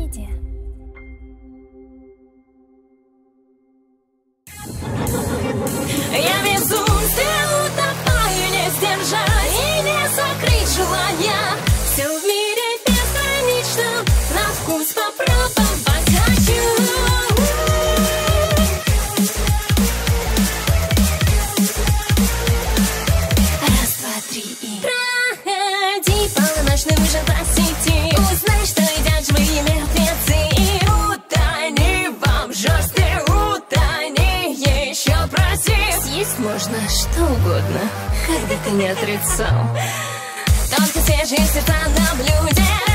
Медиа. Я безумно утопаю, не сдержать и не закрыть желания. Все в мире безгранично, на вкус попробовать хочу. Раз, два, три и проходи по ночным ужам по сети. Узнай, что едят живые мертвецы. И утони вам жесткие, утони еще проси. Съесть можно что угодно, хоть бы ты не отрицал. Только свежие сердца на блюде.